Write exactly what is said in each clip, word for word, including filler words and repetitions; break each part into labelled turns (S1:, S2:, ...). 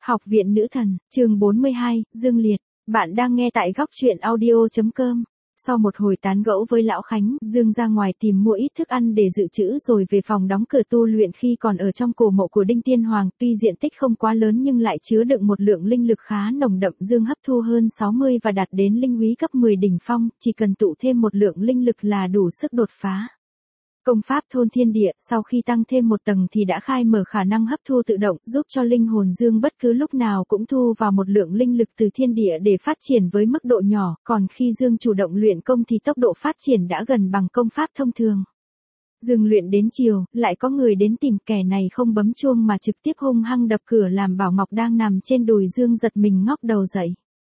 S1: Học viện Nữ Thần, chương bốn mươi hai, Dương Liệt. Bạn đang nghe tại góc truyện audio.com. Sau một hồi tán gẫu với Lão Khánh, Dương ra ngoài tìm mua ít thức ăn để dự trữ rồi về phòng đóng cửa tu luyện. Khi còn ở trong cổ mộ của Đinh Tiên Hoàng, tuy diện tích không quá lớn nhưng lại chứa đựng một lượng linh lực khá nồng đậm. Dương hấp thu hơn sáu mươi và đạt đến linh úy cấp mười đỉnh phong, chỉ cần tụ thêm một lượng linh lực là đủ sức đột phá. Công pháp thôn thiên địa sau khi tăng thêm một tầng thì đã khai mở khả năng hấp thu tự động, giúp cho linh hồn Dương bất cứ lúc nào cũng thu vào một lượng linh lực từ thiên địa để phát triển với mức độ nhỏ, còn khi Dương chủ động luyện công thì tốc độ phát triển đã gần bằng công pháp thông thường. Dương luyện đến chiều, lại có người đến tìm, kẻ này không bấm chuông mà trực tiếp hung hăng đập cửa làm Bảo Ngọc đang nằm trên đùi Dương giật mình ngóc đầu dậy.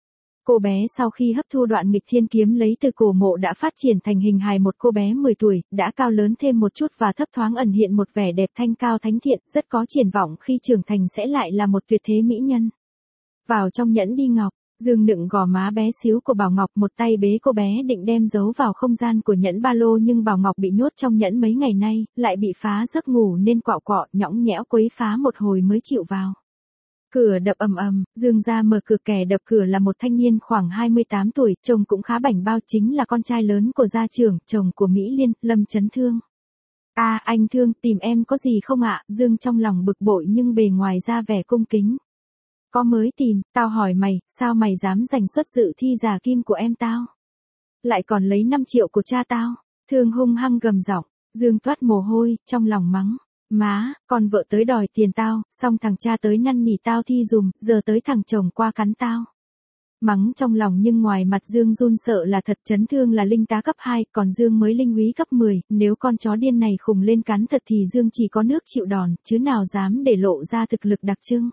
S1: Cô bé sau khi hấp thu đoạn nghịch thiên kiếm lấy từ cổ mộ đã phát triển thành hình hài một cô bé mười tuổi, đã cao lớn thêm một chút và thấp thoáng ẩn hiện một vẻ đẹp thanh cao thánh thiện, rất có triển vọng khi trưởng thành sẽ lại là một tuyệt thế mỹ nhân. Vào trong nhẫn đi ngọc, Dương nựng gò má bé xíu của Bảo Ngọc, một tay bế cô bé định đem giấu vào không gian của nhẫn ba lô, nhưng Bảo Ngọc bị nhốt trong nhẫn mấy ngày nay, lại bị phá giấc ngủ nên quạo quọ nhõng nhẽo quấy phá một hồi mới chịu vào. Cửa đập ầm ầm, Dương ra mở cửa, kẻ đập cửa là một thanh niên khoảng hai mươi tám tuổi, trông cũng khá bảnh bao, chính là con trai lớn của gia trưởng, chồng của Mỹ Liên, Lâm Chấn Thương. A à, anh Thương, tìm em có gì không ạ? Dương trong lòng bực bội nhưng bề ngoài ra vẻ cung kính. Có mới tìm, tao hỏi mày, sao mày dám giành suất dự thi giả kim của em tao? Lại còn lấy năm triệu của cha tao. Thương hung hăng gầm giọng, Dương toát mồ hôi, trong lòng mắng. Má, con vợ tới đòi tiền tao, xong thằng cha tới năn nỉ tao thi dùm, giờ tới thằng chồng qua cắn tao. Mắng trong lòng nhưng ngoài mặt Dương run sợ là thật. Chấn Thương là linh tá cấp hai, còn Dương mới linh úy cấp mười, nếu con chó điên này khùng lên cắn thật thì Dương chỉ có nước chịu đòn, chứ nào dám để lộ ra thực lực đặc trưng.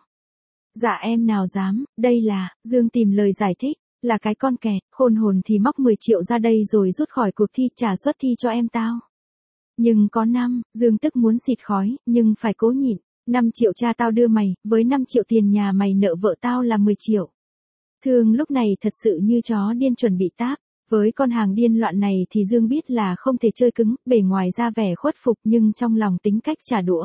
S1: Dạ em nào dám, đây là, Dương tìm lời giải thích, là cái con kẹt, khôn hồn thì móc mười triệu ra đây rồi rút khỏi cuộc thi, trả suất thi cho em tao. Nhưng có năm, Dương tức muốn xịt khói, nhưng phải cố nhịn. năm triệu cha tao đưa mày, với năm triệu tiền nhà mày nợ vợ tao là mười triệu. Thương lúc này thật sự như chó điên chuẩn bị táp. Với con hàng điên loạn này thì Dương biết là không thể chơi cứng, bề ngoài ra vẻ khuất phục nhưng trong lòng tính cách trả đũa.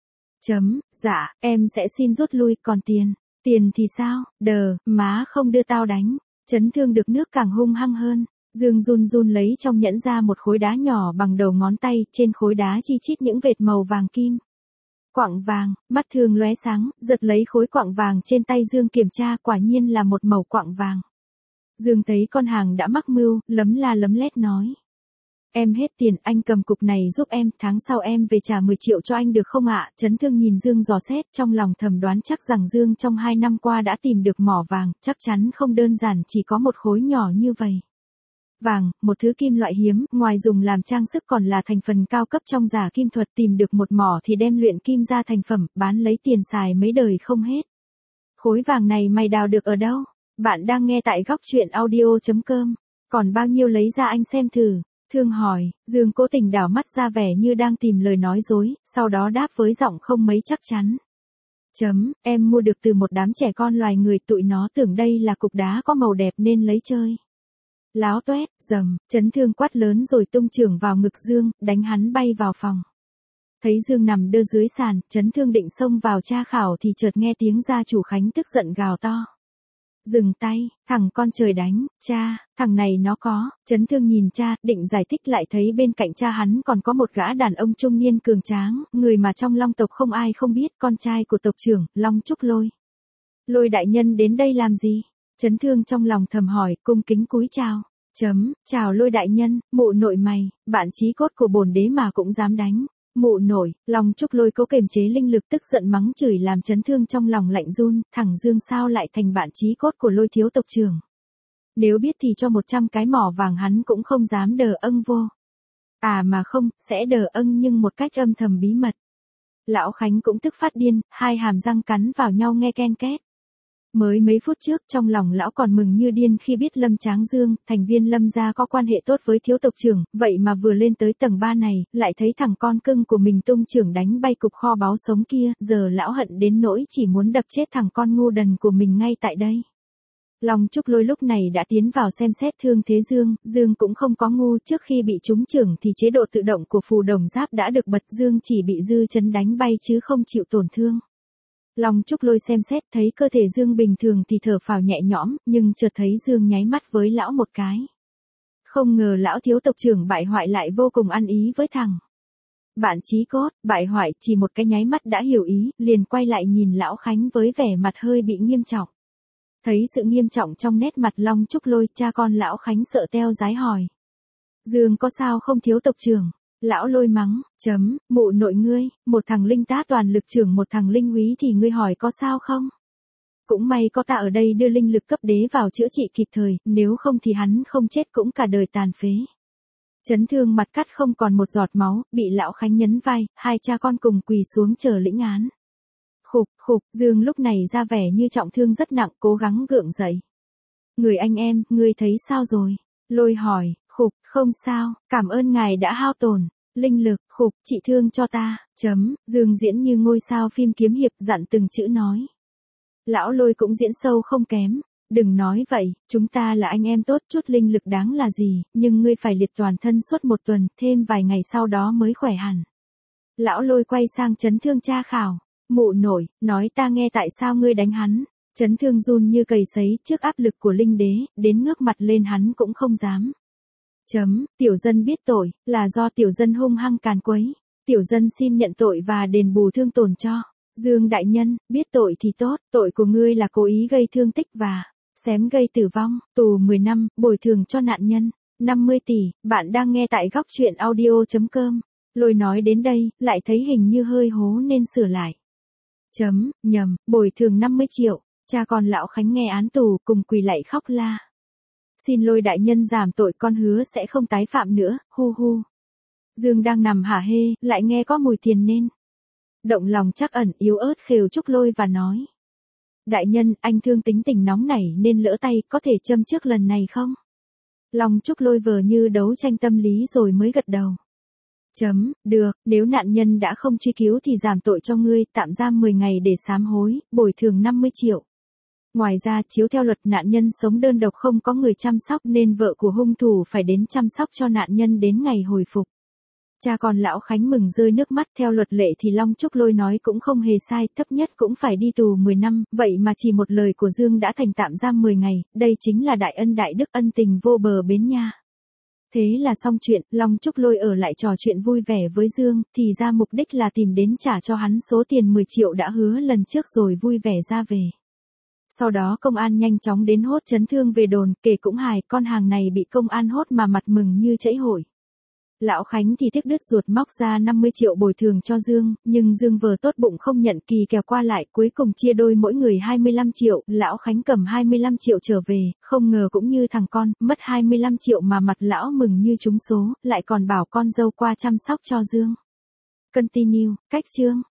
S1: Chấm, dạ, em sẽ xin rút lui, còn tiền. Tiền thì sao, đờ, má không đưa tao đánh. Chấn Thương được nước càng hung hăng hơn. Dương run run lấy trong nhẫn ra một khối đá nhỏ bằng đầu ngón tay, trên khối đá chi chít những vệt màu vàng kim. Quặng vàng, mắt Thương lóe sáng, giật lấy khối quặng vàng trên tay Dương kiểm tra, quả nhiên là một mẩu quặng vàng. Dương thấy con hàng đã mắc mưu, lấm la lấm lét nói. Em hết tiền, anh cầm cục này giúp em, tháng sau em về trả mười triệu cho anh được không ạ? Chấn Thương nhìn Dương dò xét, trong lòng thầm đoán chắc rằng Dương trong hai năm qua đã tìm được mỏ vàng, chắc chắn không đơn giản chỉ có một khối nhỏ như vậy. Vàng, một thứ kim loại hiếm, ngoài dùng làm trang sức còn là thành phần cao cấp trong giả kim thuật, tìm được một mỏ thì đem luyện kim ra thành phẩm, bán lấy tiền xài mấy đời không hết. Khối vàng này mày đào được ở đâu? Bạn đang nghe tại góc truyện audio.com. Còn bao nhiêu lấy ra anh xem thử. Thương hỏi, Dương cố tình đảo mắt ra vẻ như đang tìm lời nói dối, sau đó đáp với giọng không mấy chắc chắn. Chấm, em mua được từ một đám trẻ con loài người, tụi nó tưởng đây là cục đá có màu đẹp nên lấy chơi. Láo toét, dầm, Chấn Thương quát lớn rồi tung chưởng vào ngực Dương, đánh hắn bay vào phòng. Thấy Dương nằm đơ dưới sàn, Chấn Thương định xông vào tra khảo thì chợt nghe tiếng gia chủ Khánh tức giận gào to. Dừng tay, thằng con trời đánh, cha, thằng này nó có. Chấn Thương nhìn cha, định giải thích lại thấy bên cạnh cha hắn còn có một gã đàn ông trung niên cường tráng, người mà trong Long tộc không ai không biết, con trai của tộc trưởng, Long Trúc Lôi. Lôi đại nhân đến đây làm gì? Chấn Thương trong lòng thầm hỏi, cung kính cúi chào. Chấm, chào Lôi đại nhân, mụ nội mày, bạn chí cốt của bổn đế mà cũng dám đánh. Mụ nội, Long Trúc Lôi cố kềm chế linh lực tức giận mắng chửi làm Chấn Thương trong lòng lạnh run, thằng Dương sao lại thành bạn chí cốt của Lôi thiếu tộc trưởng. Nếu biết thì cho một trăm cái mỏ vàng hắn cũng không dám đờ âng vô. À mà không, sẽ đờ âng nhưng một cách âm thầm bí mật. Lão Khánh cũng tức phát điên, hai hàm răng cắn vào nhau nghe ken két. Mới mấy phút trước trong lòng lão còn mừng như điên khi biết Lâm Tráng Dương, thành viên Lâm gia có quan hệ tốt với thiếu tộc trưởng, vậy mà vừa lên tới tầng ba này, lại thấy thằng con cưng của mình tung chưởng đánh bay cục kho báu sống kia, giờ lão hận đến nỗi chỉ muốn đập chết thằng con ngu đần của mình ngay tại đây. Long Trúc Lôi lúc này đã tiến vào xem xét thương thế Dương, Dương cũng không có ngu, trước khi bị trúng chưởng thì chế độ tự động của phù đồng giáp đã được bật, Dương chỉ bị dư chấn đánh bay chứ không chịu tổn thương. Long Trúc Lôi xem xét thấy cơ thể Dương bình thường thì thở phào nhẹ nhõm, nhưng chợt thấy Dương nháy mắt với lão một cái. Không ngờ lão thiếu tộc trưởng bại hoại lại vô cùng ăn ý với thằng bạn chí cốt. Bại hoại chỉ một cái nháy mắt đã hiểu ý, liền quay lại nhìn lão Khánh với vẻ mặt hơi bị nghiêm trọng. Thấy sự nghiêm trọng trong nét mặt Long Trúc Lôi, cha con lão Khánh sợ teo dái hỏi. Dương có sao không thiếu tộc trưởng? Lão Lôi mắng, chấm, mụ nội ngươi, một thằng linh tá toàn lực trưởng một thằng linh úy thì ngươi hỏi có sao không? Cũng may có ta ở đây đưa linh lực cấp đế vào chữa trị kịp thời, nếu không thì hắn không chết cũng cả đời tàn phế. Chấn thương mặt cắt không còn một giọt máu, bị lão Khánh nhấn vai, hai cha con cùng quỳ xuống chờ lĩnh án. Khục, khục, Dương lúc này ra vẻ như trọng thương rất nặng, cố gắng gượng dậy. Người anh em, ngươi thấy sao rồi? Lôi hỏi, khục, không sao, cảm ơn ngài đã hao tổn linh lực, khục, trị thương cho ta, chấm, Dương diễn như ngôi sao phim kiếm hiệp dặn từng chữ nói. Lão Lôi cũng diễn sâu không kém. Đừng nói vậy, chúng ta là anh em tốt, chút linh lực đáng là gì, nhưng ngươi phải liệt toàn thân suốt một tuần, thêm vài ngày sau đó mới khỏe hẳn. Lão Lôi quay sang chấn thương tra khảo. Mụ nội, nói ta nghe tại sao ngươi đánh hắn. Chấn thương run như cầy sấy trước áp lực của linh đế, đến ngước mặt lên hắn cũng không dám. Chấm, tiểu dân biết tội, là do tiểu dân hung hăng càn quấy. Tiểu dân xin nhận tội và đền bù thương tổn cho. Dương đại nhân, biết tội thì tốt, tội của ngươi là cố ý gây thương tích và xém gây tử vong, tù mười năm, bồi thường cho nạn nhân, năm mươi tỷ, bạn đang nghe tại góc truyện audio chấm com. Lôi nói đến đây, lại thấy hình như hơi hố nên sửa lại. Chấm, nhầm, bồi thường năm mươi triệu, cha con lão Khánh nghe án tù cùng quỳ lạy khóc la. Xin Lôi đại nhân giảm tội, con hứa sẽ không tái phạm nữa, hu hu. Dương đang nằm hả hê, lại nghe có mùi tiền nên động lòng trắc ẩn, yếu ớt khều Trúc Lôi và nói. Đại nhân, anh thương tính tình nóng nảy nên lỡ tay, có thể châm trước lần này không? Long Trúc Lôi vờ như đấu tranh tâm lý rồi mới gật đầu. Chấm, được, nếu nạn nhân đã không truy cứu thì giảm tội cho ngươi, tạm giam mười ngày để sám hối, bồi thường năm mươi triệu. Ngoài ra, chiếu theo luật nạn nhân sống đơn độc không có người chăm sóc nên vợ của hung thủ phải đến chăm sóc cho nạn nhân đến ngày hồi phục. Cha con lão Khánh mừng rơi nước mắt, theo luật lệ thì Long Trúc Lôi nói cũng không hề sai, thấp nhất cũng phải đi tù mười năm, vậy mà chỉ một lời của Dương đã thành tạm giam mười ngày, đây chính là đại ân đại đức, ân tình vô bờ bến nha. Thế là xong chuyện, Long Trúc Lôi ở lại trò chuyện vui vẻ với Dương, thì ra mục đích là tìm đến trả cho hắn số tiền mười triệu đã hứa lần trước rồi vui vẻ ra về. Sau đó công an nhanh chóng đến hốt chấn thương về đồn, kể cũng hài, con hàng này bị công an hốt mà mặt mừng như chảy hội. Lão Khánh thì tiếc đứt ruột móc ra năm mươi triệu bồi thường cho Dương, nhưng Dương vờ tốt bụng không nhận, kỳ kèo qua lại, cuối cùng chia đôi mỗi người hai mươi lăm triệu, lão Khánh cầm hai mươi lăm triệu trở về, không ngờ cũng như thằng con, mất hai mươi lăm triệu mà mặt lão mừng như trúng số, lại còn bảo con dâu qua chăm sóc cho Dương. Continue, cách chương.